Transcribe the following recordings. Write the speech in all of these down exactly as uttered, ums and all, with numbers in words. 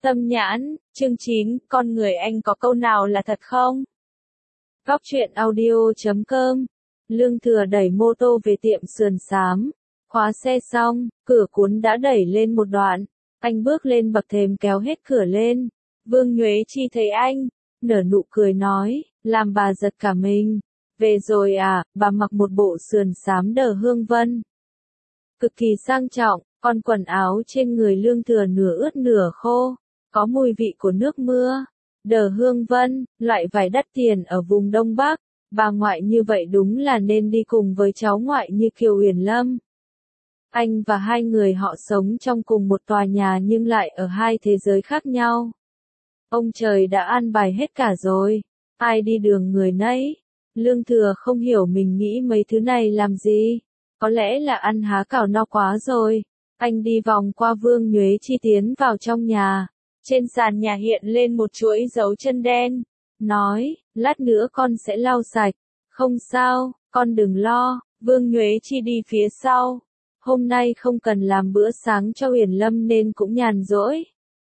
Tâm nhãn, chương chín, con người anh có câu nào là thật không? Góc truyện audio chấm com. Lương Thừa đẩy mô tô về tiệm sườn xám. Khóa xe xong, cửa cuốn đã đẩy lên một đoạn. Anh bước lên bậc thềm kéo hết cửa lên. Vương Nhuế Chi thấy anh, nở nụ cười nói, làm bà giật cả mình. Về rồi à, bà mặc một bộ sườn xám đờ hương vân. Cực kỳ sang trọng, con quần áo trên người Lương Thừa nửa ướt nửa khô. Có mùi vị của nước mưa. Đờ hương vân, loại vải đắt tiền ở vùng Đông Bắc. Bà ngoại như vậy đúng là nên đi cùng với cháu ngoại như Kiều Uyển Lâm. Anh và hai người họ sống trong cùng một tòa nhà nhưng lại ở hai thế giới khác nhau. Ông trời đã an bài hết cả rồi. Ai đi đường người nấy. Lương Thừa không hiểu mình nghĩ mấy thứ này làm gì. Có lẽ là ăn há cảo no quá rồi. Anh đi vòng qua Vương Nhuế Chi tiến vào trong nhà. Trên sàn nhà hiện lên một chuỗi dấu chân đen. Nói, lát nữa con sẽ lau sạch. Không sao, con đừng lo. Vương Nhuế Chi đi phía sau. Hôm nay không cần làm bữa sáng cho Uyển Lâm nên cũng nhàn rỗi.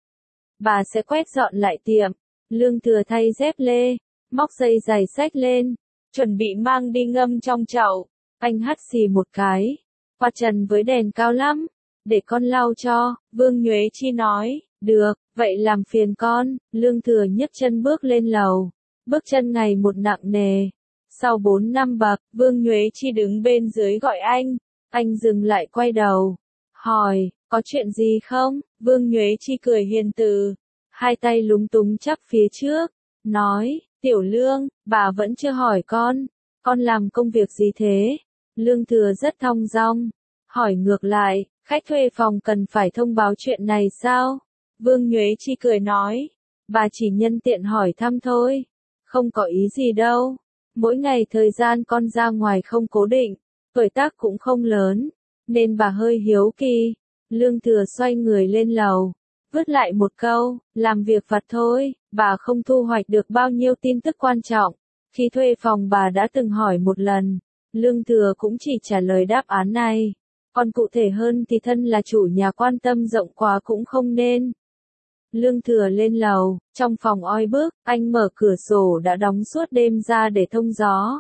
Bà sẽ quét dọn lại tiệm. Lương Thừa thay dép lê, móc dây giày xách lên, chuẩn bị mang đi ngâm trong chậu. Anh hắt xì một cái. Quạt trần với đèn cao lắm. Để con lau cho, Vương Nhuế Chi nói. Được, vậy làm phiền con. Lương Thừa nhấc chân bước lên lầu. Bước chân ngày một nặng nề. Sau bốn năm bậc, Vương Nhuế Chi đứng bên dưới gọi anh. Anh dừng lại quay đầu. Hỏi, có chuyện gì không? Vương Nhuế Chi cười hiền từ. Hai tay lúng túng chắp phía trước. Nói, Tiểu Lương, bà vẫn chưa hỏi con. Con làm công việc gì thế? Lương Thừa rất thong dong. Hỏi ngược lại, khách thuê phòng cần phải thông báo chuyện này sao? Vương Nhuế Chi cười nói. Bà chỉ nhân tiện hỏi thăm thôi. Không có ý gì đâu. Mỗi ngày thời gian con ra ngoài không cố định. Tuổi tác cũng không lớn. Nên bà hơi hiếu kỳ. Lương Thừa xoay người lên lầu. Vứt lại một câu. Làm việc vặt thôi. Bà không thu hoạch được bao nhiêu tin tức quan trọng. Khi thuê phòng bà đã từng hỏi một lần. Lương Thừa cũng chỉ trả lời đáp án này. Còn cụ thể hơn thì thân là chủ nhà quan tâm rộng quá cũng không nên. Lương Thừa lên lầu, trong phòng oi bức, anh mở cửa sổ đã đóng suốt đêm ra để thông gió.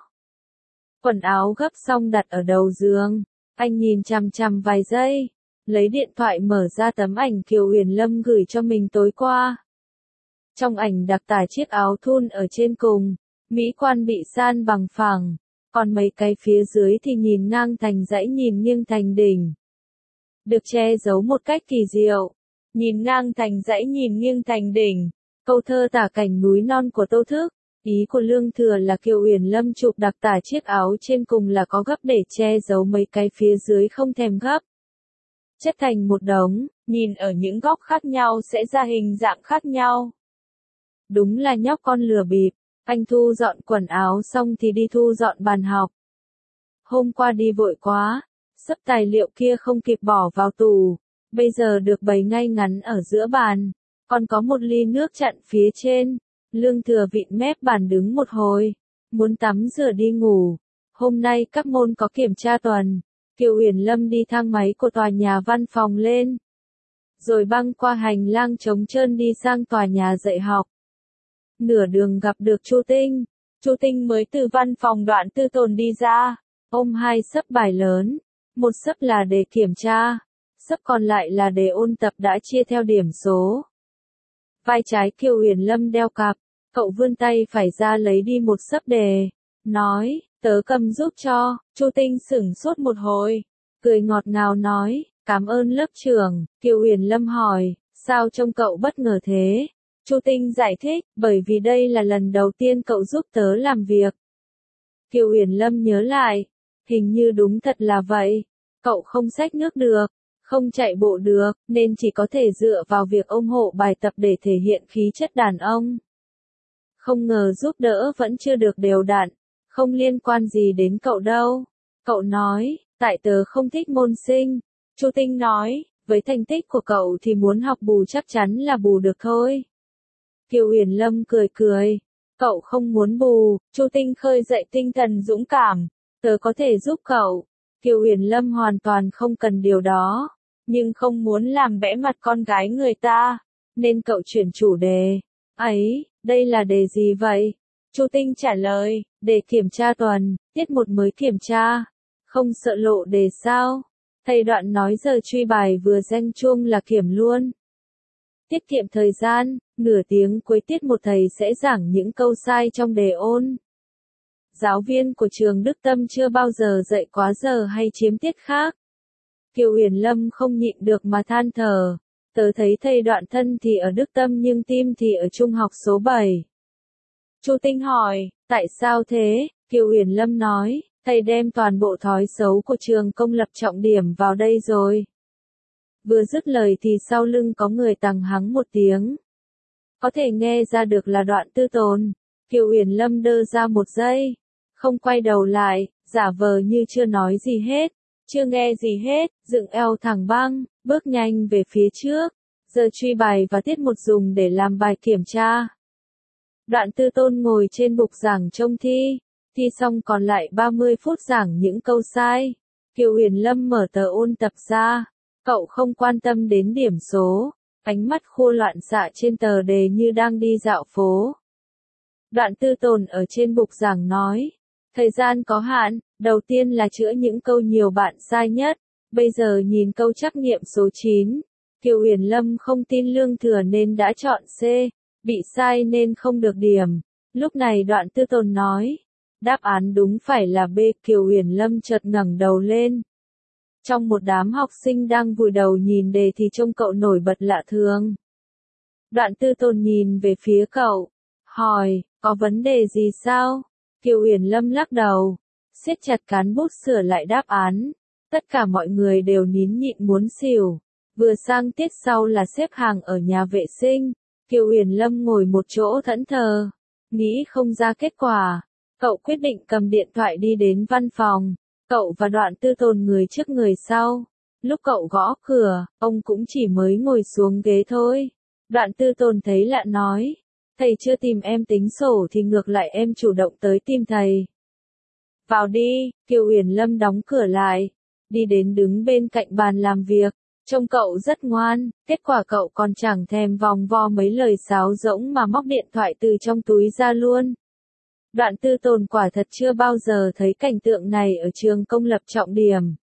Quần áo gấp xong đặt ở đầu giường, anh nhìn chằm chằm vài giây, lấy điện thoại mở ra tấm ảnh Kiều Uyển Lâm gửi cho mình tối qua. Trong ảnh đặc tả chiếc áo thun ở trên cùng, mỹ quan bị san bằng phẳng, còn mấy cái phía dưới thì nhìn ngang thành dãy nhìn nghiêng thành đỉnh. Được che giấu một cách kỳ diệu. Nhìn ngang thành dãy nhìn nghiêng thành đỉnh, câu thơ tả cảnh núi non của Tô Thức. Ý của Lương Thừa là Kiều Uyển Lâm chụp đặc tả chiếc áo trên cùng là có gấp để che giấu mấy cái phía dưới không thèm gấp. Chất thành một đống, nhìn ở những góc khác nhau sẽ ra hình dạng khác nhau. Đúng là nhóc con lừa bịp. Anh thu dọn quần áo xong thì đi thu dọn bàn học. Hôm qua đi vội quá, sắp tài liệu kia không kịp bỏ vào tủ. Bây giờ được bày ngay ngắn ở giữa bàn. Còn có một ly nước chặn phía trên. Lương Thừa vịn mép bàn đứng một hồi. Muốn tắm rửa đi ngủ. Hôm nay các môn có kiểm tra tuần. Kiều Uyển Lâm đi thang máy của tòa nhà văn phòng lên. Rồi băng qua hành lang trống trơn đi sang tòa nhà dạy học. Nửa đường gặp được Chu Tinh. Chu Tinh mới từ văn phòng Đoạn Tư Tồn đi ra. Ôm hai xấp bài lớn. Một xấp là để kiểm tra. Xấp còn lại là để ôn tập đã chia theo điểm số. Vai trái Kiều Uyển Lâm đeo cặp, cậu vươn tay phải ra lấy đi một xấp đề, nói, tớ cầm giúp cho. Chu Tinh sửng sốt một hồi, cười ngọt ngào nói, cảm ơn lớp trưởng. Kiều Uyển Lâm hỏi, sao trông cậu bất ngờ thế? Chu Tinh giải thích, bởi vì đây là lần đầu tiên cậu giúp tớ làm việc. Kiều Uyển Lâm nhớ lại, hình như đúng thật là vậy, cậu không xách nước được. Không chạy bộ được, nên chỉ có thể dựa vào việc ôm hộ bài tập để thể hiện khí chất đàn ông. Không ngờ giúp đỡ vẫn chưa được đều đặn, không liên quan gì đến cậu đâu. Cậu nói, tại tớ không thích môn sinh. Chu Tinh nói, với thành tích của cậu thì muốn học bù chắc chắn là bù được thôi. Kiều Uyển Lâm cười cười, cậu không muốn bù. Chu Tinh khơi dậy tinh thần dũng cảm, tớ có thể giúp cậu. Kiều Uyển Lâm hoàn toàn không cần điều đó, nhưng không muốn làm bẽ mặt con gái người ta. nên cậu chuyển chủ đề. Ấy, đây là đề gì vậy? Chu Tinh trả lời, đề kiểm tra tuần, tiết một mới kiểm tra. Không sợ lộ đề sao? Thầy Đoạn nói giờ truy bài vừa reng chuông là kiểm luôn. Tiết kiệm thời gian, nửa tiếng cuối tiết một thầy sẽ giảng những câu sai trong đề ôn. Giáo viên của trường Đức Tâm chưa bao giờ dạy quá giờ hay chiếm tiết khác. Kiều Uyển Lâm không nhịn được mà than thở. Tớ thấy thầy Đoạn thân thì ở Đức Tâm nhưng tim thì ở trung học số bảy. Chu Tinh hỏi, tại sao thế? Kiều Uyển Lâm nói, thầy đem toàn bộ thói xấu của trường công lập trọng điểm vào đây rồi. Vừa dứt lời thì sau lưng có người tằng hắng một tiếng. Có thể nghe ra được là Đoạn Tư Tồn. Kiều Uyển Lâm đơ ra một giây, không quay đầu lại, giả vờ như chưa nói gì hết, chưa nghe gì hết, dựng eo thẳng băng, bước nhanh về phía trước. Giờ truy bài và tiết một dùng để làm bài kiểm tra. Đoạn Tư Tôn ngồi trên bục giảng trông thi, thi xong còn lại ba mươi phút giảng những câu sai. Kiều Uyển Lâm mở tờ ôn tập ra, cậu không quan tâm đến điểm số, ánh mắt khô loạn xạ trên tờ đề như đang đi dạo phố. Đoạn Tư Tồn ở trên bục giảng nói, thời gian có hạn, đầu tiên là chữa những câu nhiều bạn sai nhất, bây giờ nhìn câu trắc nghiệm số chín. Kiều Uyển Lâm không tin Lương Thừa nên đã chọn C, bị sai nên không được điểm. Lúc này Đoạn Tư Tồn nói, đáp án đúng phải là B. Kiều Uyển Lâm chợt ngẩng đầu lên. Trong một đám học sinh đang vùi đầu nhìn đề thì trông cậu nổi bật lạ thường. Đoạn Tư Tồn nhìn về phía cậu, hỏi, có vấn đề gì sao? Kiều Uyển Lâm lắc đầu, siết chặt cán bút sửa lại đáp án. Tất cả mọi người đều nín nhịn muốn xỉu. Vừa sang tiết sau là xếp hàng ở nhà vệ sinh. Kiều Uyển Lâm ngồi một chỗ thẫn thờ, nghĩ không ra kết quả. Cậu quyết định cầm điện thoại đi đến văn phòng. Cậu và Đoạn Tư Tồn người trước người sau. Lúc cậu gõ cửa, ông cũng chỉ mới ngồi xuống ghế thôi. Đoạn Tư Tồn thấy lạ nói, thầy chưa tìm em tính sổ thì ngược lại em chủ động tới tìm thầy. Vào đi, Kiều Uyển Lâm đóng cửa lại, đi đến đứng bên cạnh bàn làm việc. Trông cậu rất ngoan, kết quả cậu còn chẳng thèm vòng vo mấy lời sáo rỗng mà móc điện thoại từ trong túi ra luôn. Đoạn Tư Tồn quả thật chưa bao giờ thấy cảnh tượng này ở trường công lập trọng điểm.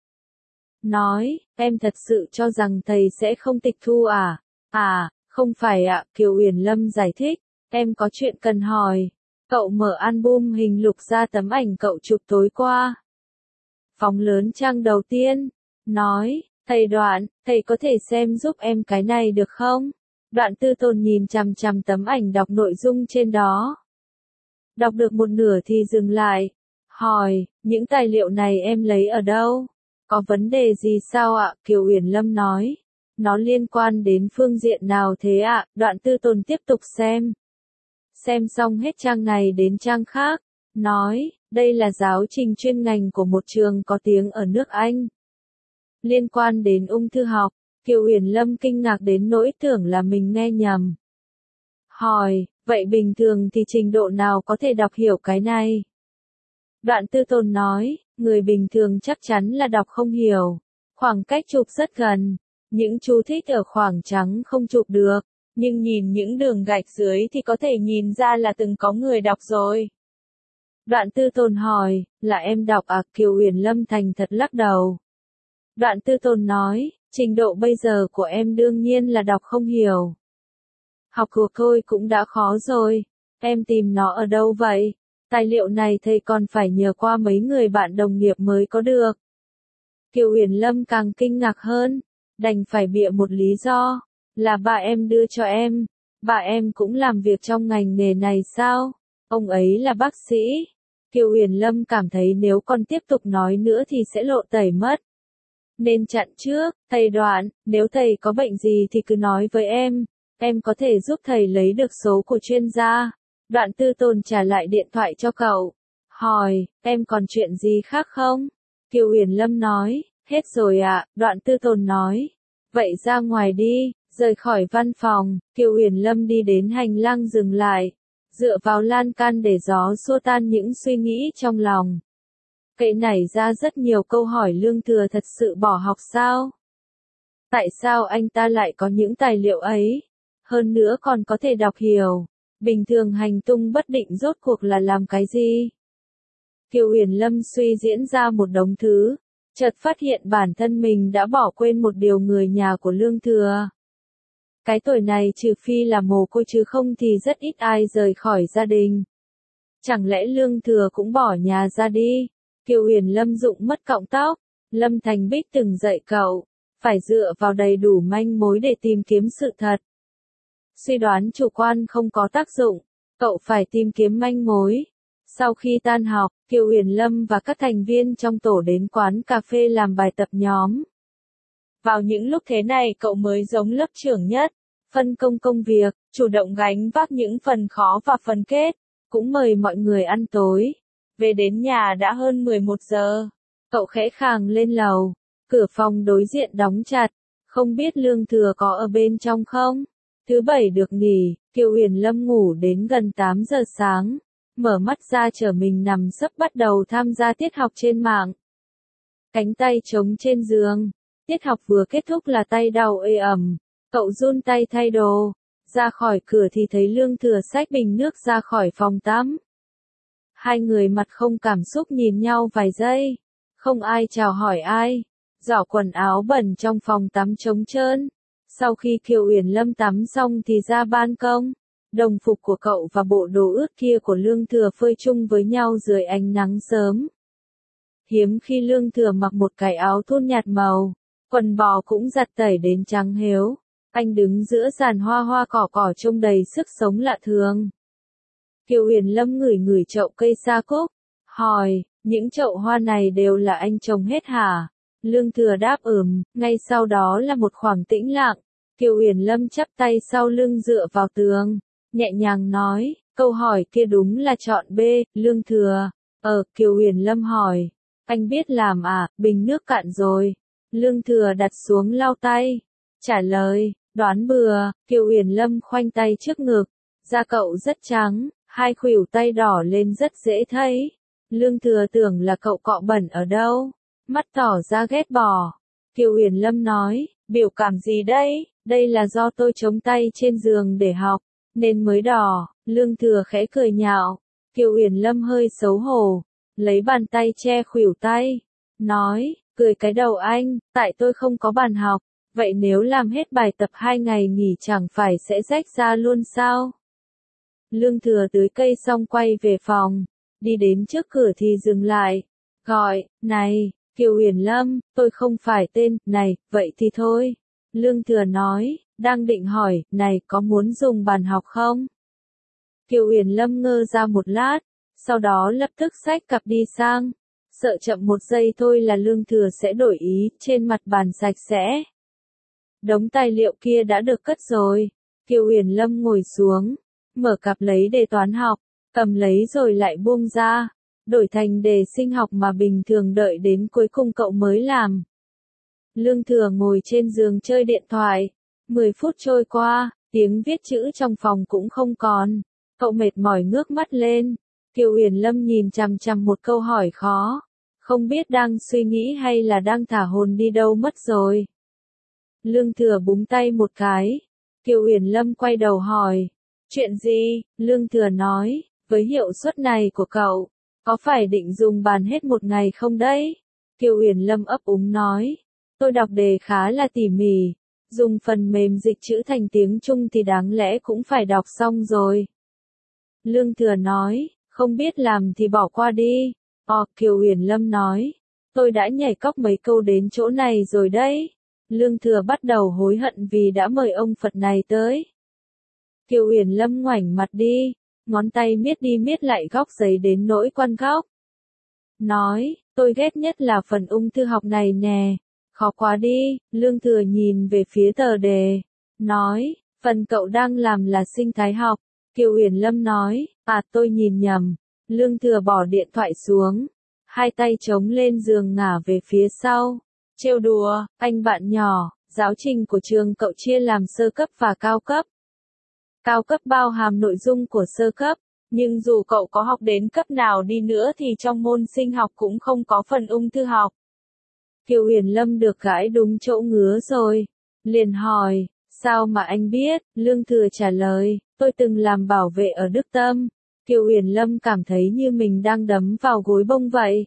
Nói, em thật sự cho rằng thầy sẽ không tịch thu à? À, không phải ạ, Kiều Uyển Lâm giải thích, em có chuyện cần hỏi. Cậu mở album hình lục ra tấm ảnh cậu chụp tối qua. Phóng lớn trang đầu tiên, nói, thầy Đoạn, thầy có thể xem giúp em cái này được không? Đoạn Tư Tồn nhìn chằm chằm tấm ảnh đọc nội dung trên đó. Đọc được một nửa thì dừng lại, hỏi, những tài liệu này em lấy ở đâu? Có vấn đề gì sao ạ? Kiều Uyển Lâm nói, nó liên quan đến phương diện nào thế ạ? Đoạn Tư Tồn tiếp tục xem. Xem xong hết trang này đến trang khác, nói, đây là giáo trình chuyên ngành của một trường có tiếng ở nước Anh. Liên quan đến ung thư học. Kiều Uyển Lâm kinh ngạc đến nỗi tưởng là mình nghe nhầm. Hỏi, vậy bình thường thì trình độ nào có thể đọc hiểu cái này? Đoạn Tư Tồn nói, người bình thường chắc chắn là đọc không hiểu. Khoảng cách chụp rất gần. Những chú thích ở khoảng trắng không chụp được. Nhưng nhìn những đường gạch dưới thì có thể nhìn ra là từng có người đọc rồi. Đoạn Tư Tồn hỏi, là em đọc à? Kiều Uyển Lâm thành thật lắc đầu. Đoạn Tư Tồn nói, trình độ bây giờ của em đương nhiên là đọc không hiểu. Học thuộc thôi cũng đã khó rồi. Em tìm nó ở đâu vậy? Tài liệu này thầy còn phải nhờ qua mấy người bạn đồng nghiệp mới có được. Kiều Uyển Lâm càng kinh ngạc hơn, đành phải bịa một lý do, là bà em đưa cho em. Bà em cũng làm việc trong ngành nghề này sao? Ông ấy là bác sĩ. Kiều Uyển Lâm cảm thấy nếu còn tiếp tục nói nữa thì sẽ lộ tẩy mất. Nên chặn trước, thầy Đoạn, nếu thầy có bệnh gì thì cứ nói với em, em có thể giúp thầy lấy được số của chuyên gia. Đoạn Tư Tồn trả lại điện thoại cho cậu, hỏi, em còn chuyện gì khác không? Kiều Uyển Lâm nói, hết rồi ạ. Đoạn Tư Tồn nói, vậy ra ngoài đi. Rời khỏi văn phòng, Kiều Uyển Lâm đi đến hành lang dừng lại, dựa vào lan can để gió xua tan những suy nghĩ trong lòng. Kệ nảy ra rất nhiều câu hỏi. Lương Thừa thật sự bỏ học sao? Tại sao anh ta lại có những tài liệu ấy? hơn nữa còn có thể đọc hiểu. Bình thường hành tung bất định rốt cuộc là làm cái gì? Kiều Uyển Lâm suy diễn ra một đống thứ, chợt phát hiện bản thân mình đã bỏ quên một điều người nhà của Lương Thừa. Cái tuổi này trừ phi là mồ côi chứ không thì rất ít ai rời khỏi gia đình. Chẳng lẽ Lương Thừa cũng bỏ nhà ra đi? Kiều Uyển Lâm rụng mất cọng tóc. Lâm Thành Bích từng dạy cậu, phải dựa vào đầy đủ manh mối để tìm kiếm sự thật. Suy đoán chủ quan không có tác dụng, cậu phải tìm kiếm manh mối. Sau khi tan học, Kiều Uyển Lâm và các thành viên trong tổ đến quán cà phê làm bài tập nhóm. Vào những lúc thế này cậu mới giống lớp trưởng nhất, phân công công việc, chủ động gánh vác những phần khó và phần kết, cũng mời mọi người ăn tối. Về đến nhà đã hơn mười một giờ, cậu khẽ khàng lên lầu, cửa phòng đối diện đóng chặt, không biết Lương Thừa có ở bên trong không? Thứ bảy được nghỉ, Kiều Uyển Lâm ngủ đến gần tám giờ sáng, mở mắt ra trở mình nằm sấp bắt đầu tham gia tiết học trên mạng. Cánh tay trống trên giường, tiết học vừa kết thúc là tay đau ê ẩm, cậu run tay thay đồ, ra khỏi cửa thì thấy Lương Thừa xách bình nước ra khỏi phòng tắm. Hai người mặt không cảm xúc nhìn nhau vài giây, không ai chào hỏi ai, giỏ quần áo bẩn trong phòng tắm trống trơn. Sau khi Kiều Uyển Lâm tắm xong thì ra ban công, đồng phục của cậu và bộ đồ ướt kia của Lương Thừa phơi chung với nhau dưới ánh nắng sớm. Hiếm khi Lương Thừa mặc một cái áo thun nhạt màu, quần bò cũng giặt tẩy đến trắng héo. Anh đứng giữa giàn hoa hoa cỏ cỏ trông đầy sức sống lạ thường. Kiều Uyển Lâm ngửi ngửi chậu cây sa cúc, hỏi, những chậu hoa này đều là anh trồng hết hả? Lương Thừa đáp ừm, ngay sau đó là một khoảng tĩnh lặng. Kiều Uyển Lâm chắp tay sau lưng dựa vào tường, nhẹ nhàng nói, câu hỏi kia đúng là chọn B. Lương Thừa, ờ, Kiều Uyển Lâm hỏi, anh biết làm à, bình nước cạn rồi. Lương Thừa đặt xuống lau tay, trả lời, đoán bừa. Kiều Uyển Lâm khoanh tay trước ngực, da cậu rất trắng, hai khuỷu tay đỏ lên rất dễ thấy. Lương Thừa tưởng là cậu cọ bẩn ở đâu, mắt tỏ ra ghét bỏ. Kiều Uyển Lâm nói, biểu cảm gì đây, đây là do tôi chống tay trên giường để học, nên mới đỏ. Lương Thừa khẽ cười nhạo. Kiều Uyển Lâm hơi xấu hổ, lấy bàn tay che khuỷu tay, nói, cười cái đầu anh, tại tôi không có bàn học, vậy nếu làm hết bài tập hai ngày nghỉ chẳng phải sẽ rách ra luôn sao? Lương Thừa tưới cây xong quay về phòng, đi đến trước cửa thì dừng lại, gọi, này, Kiều Uyển Lâm, tôi không phải tên, này, vậy thì thôi. Lương Thừa nói, đang định hỏi, này, có muốn dùng bàn học không? Kiều Uyển Lâm ngơ ra một lát, sau đó lập tức xách cặp đi sang, sợ chậm một giây thôi là Lương Thừa sẽ đổi ý, trên mặt bàn sạch sẽ. Đống tài liệu kia đã được cất rồi. Kiều Uyển Lâm ngồi xuống, mở cặp lấy đề toán học, cầm lấy rồi lại buông ra, đổi thành đề sinh học mà bình thường đợi đến cuối cùng cậu mới làm. Lương Thừa ngồi trên giường chơi điện thoại, mười phút trôi qua, tiếng viết chữ trong phòng cũng không còn, cậu mệt mỏi ngước mắt lên. Kiều Uyển Lâm nhìn chằm chằm một câu hỏi khó, không biết đang suy nghĩ hay là đang thả hồn đi đâu mất rồi. Lương Thừa búng tay một cái, Kiều Uyển Lâm quay đầu hỏi, chuyện gì? Lương Thừa nói, với hiệu suất này của cậu, có phải định dùng bàn hết một ngày không đấy? Kiều Uyển Lâm ấp úng nói, tôi đọc đề khá là tỉ mỉ, dùng phần mềm dịch chữ thành tiếng Trung thì đáng lẽ cũng phải đọc xong rồi. Lương Thừa nói, không biết làm thì bỏ qua đi. Ồ, Kiều Uyển Lâm nói, tôi đã nhảy cóc mấy câu đến chỗ này rồi đấy. Lương Thừa bắt đầu hối hận vì đã mời ông Phật này tới. Kiều Uyển Lâm ngoảnh mặt đi, ngón tay miết đi miết lại góc giấy đến nỗi quăn góc. Nói, tôi ghét nhất là phần ung thư học này nè, khó quá đi. Lương Thừa nhìn về phía tờ đề, nói, phần cậu đang làm là sinh thái học. Kiều Uyển Lâm nói, à tôi nhìn nhầm. Lương Thừa bỏ điện thoại xuống, hai tay chống lên giường ngả về phía sau. Trêu đùa, anh bạn nhỏ, giáo trình của trường cậu chia làm sơ cấp và cao cấp. Cao cấp bao hàm nội dung của sơ cấp, nhưng dù cậu có học đến cấp nào đi nữa thì trong môn sinh học cũng không có phần ung thư học. Kiều Uyển Lâm được gãi đúng chỗ ngứa rồi, liền hỏi, Sao mà anh biết? Lương Thừa trả lời, tôi từng làm bảo vệ ở Đức Tâm. Kiều Uyển Lâm cảm thấy như mình đang đấm vào gối bông vậy.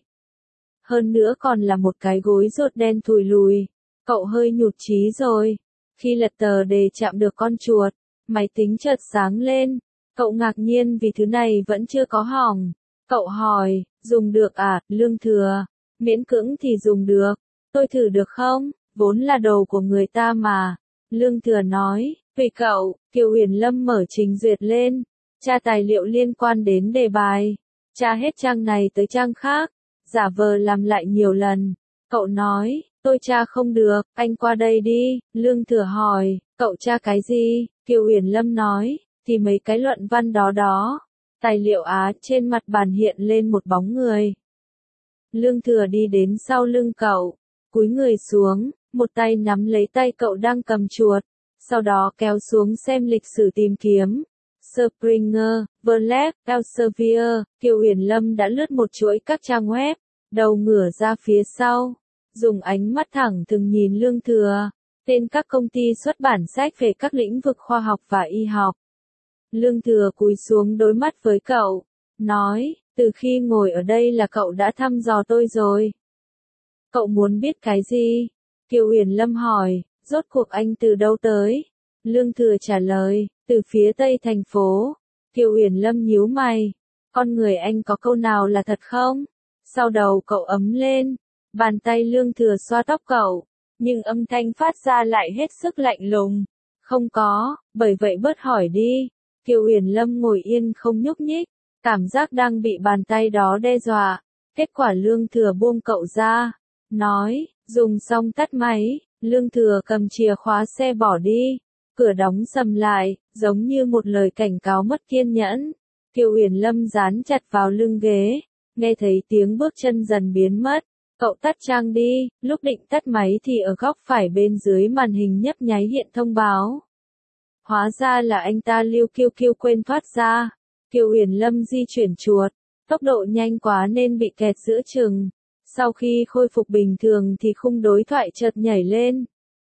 Hơn nữa còn là một cái gối rột đen thùi lùi. Cậu hơi nhụt chí rồi. Khi lật tờ đề chạm được con chuột, máy tính chợt sáng lên. Cậu ngạc nhiên vì thứ này vẫn chưa có hỏng. Cậu hỏi, dùng được à, Lương Thừa? Miễn cưỡng thì dùng được. Tôi thử được không? Vốn là đồ của người ta mà. Lương Thừa nói, tùy cậu. Kiều Uyển Lâm mở trình duyệt lên. Tra tài liệu liên quan đến đề bài. Tra hết trang này tới trang khác. Giả vờ làm lại nhiều lần. Cậu nói, tôi tra không được, anh qua đây đi. Lương Thừa hỏi, cậu tra cái gì? Kiều Uyển Lâm nói, thì mấy cái luận văn đó đó. Tài liệu á, trên mặt bàn hiện lên một bóng người. Lương Thừa đi đến sau lưng cậu, cúi người xuống, một tay nắm lấy tay cậu đang cầm chuột, sau đó kéo xuống xem lịch sử tìm kiếm. Springer, Verlag, Elsevier, Kiều Uyển Lâm đã lướt một chuỗi các trang web, đầu ngửa ra phía sau, dùng ánh mắt thẳng thừng nhìn Lương Thừa, tên các công ty xuất bản sách về các lĩnh vực khoa học và y học. Lương Thừa cúi xuống đối mắt với cậu, nói, từ khi ngồi ở đây là cậu đã thăm dò tôi rồi. Cậu muốn biết cái gì? Kiều Uyển Lâm hỏi, rốt cuộc anh từ đâu tới? Lương Thừa trả lời, từ phía tây thành phố. Kiều Uyển Lâm nhíu mày, con người anh có câu nào là thật không? Sau đầu cậu ấm lên, bàn tay Lương Thừa xoa tóc cậu, nhưng âm thanh phát ra lại hết sức lạnh lùng. Không có, bởi vậy bớt hỏi đi. Kiều Uyển Lâm ngồi yên không nhúc nhích, cảm giác đang bị bàn tay đó đe dọa. Kết quả Lương Thừa buông cậu ra, nói, dùng xong tắt máy. Lương Thừa cầm chìa khóa xe bỏ đi, cửa đóng sầm lại, giống như một lời cảnh cáo mất kiên nhẫn. Kiều Uyển Lâm dán chặt vào lưng ghế, nghe thấy tiếng bước chân dần biến mất. Cậu tắt trang đi, lúc định tắt máy thì ở góc phải bên dưới màn hình nhấp nháy hiện thông báo. Hóa ra là anh ta Lưu Kiêu Kiêu quên thoát ra. Kiều Uyển Lâm di chuyển chuột, tốc độ nhanh quá nên bị kẹt giữa chừng. Sau khi khôi phục bình thường thì khung đối thoại chợt nhảy lên.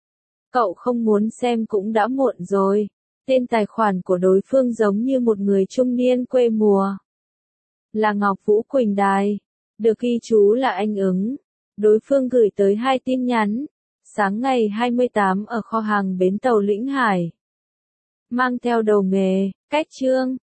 Cậu không muốn xem cũng đã muộn rồi. Tên tài khoản của đối phương giống như một người trung niên quê mùa. Là Ngọc Vũ Quỳnh Đài. Được ghi chú là anh ứng. Đối phương gửi tới hai tin nhắn. Sáng ngày hai mươi tám ở kho hàng bến tàu Lĩnh Hải. Mang theo đầu nghề, cách chương.